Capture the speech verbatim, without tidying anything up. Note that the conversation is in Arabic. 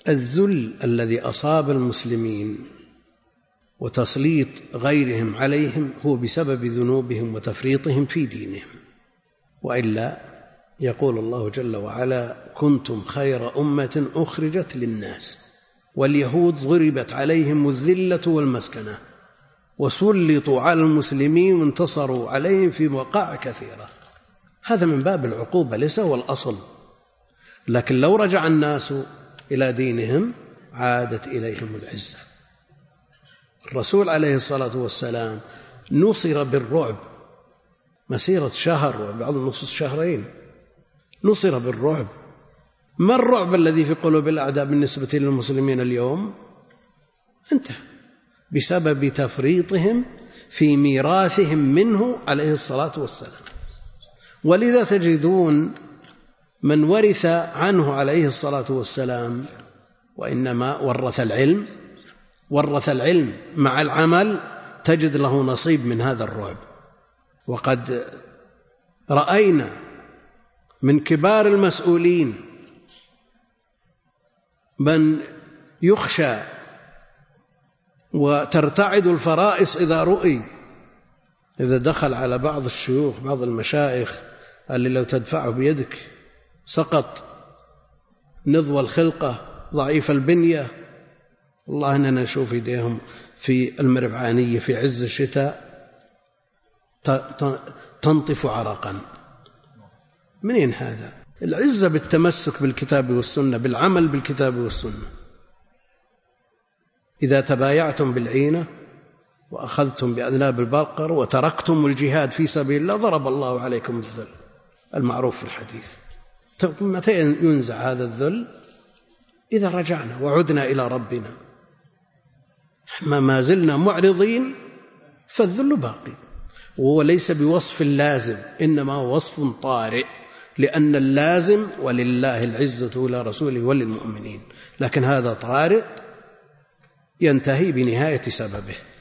الذل الذي أصاب المسلمين وتسليط غيرهم عليهم هو بسبب ذنوبهم وتفريطهم في دينهم، وإلا يقول الله جل وعلا: كنتم خير أمة أخرجت للناس. واليهود ضربت عليهم الذلة والمسكنة وسلطوا على المسلمين وانتصروا عليهم في مواقع كثيرة. هذا من باب العقوبة ليس هو الأصل، لكن لو رجع الناس إلى دينهم عادت إليهم العزة. الرسول عليه الصلاة والسلام نصر بالرعب مسيرة شهر وبعض النصوص شهرين، نصر بالرعب. ما الرعب الذي في قلوب الأعداء بالنسبة للمسلمين اليوم؟ انتهى بسبب تفريطهم في ميراثهم منه عليه الصلاة والسلام. ولذا تجدون من ورث عنه عليه الصلاة والسلام وإنما ورث العلم ورث العلم مع العمل، تجد له نصيب من هذا الرعب. وقد رأينا من كبار المسؤولين من يخشى وترتعد الفرائص إذا رؤي، إذا دخل على بعض الشيوخ بعض المشايخ اللي لو تدفعه بيدك سقط، نضوى الخلقة ضعيف البنية. والله أننا نشوف يديهم في المربعانية في عز الشتاء تنطف عرقا. منين هذا؟ العزة بالتمسك بالكتاب والسنة، بالعمل بالكتاب والسنة. إذا تبايعتم بالعينة وأخذتم بأذناب البقر وتركتم الجهاد في سبيل الله ضرب الله عليكم الذل المعروف في الحديث. متى ينزع هذا الذل؟ إذا رجعنا وعدنا إلى ربنا. ما زلنا معرضين فالذل باقي، وهو ليس بوصف لازم، إنما هو وصف طارئ، لأن اللازم ولله العزة ولرسوله وللمؤمنين، لكن هذا طارئ ينتهي بنهاية سببه.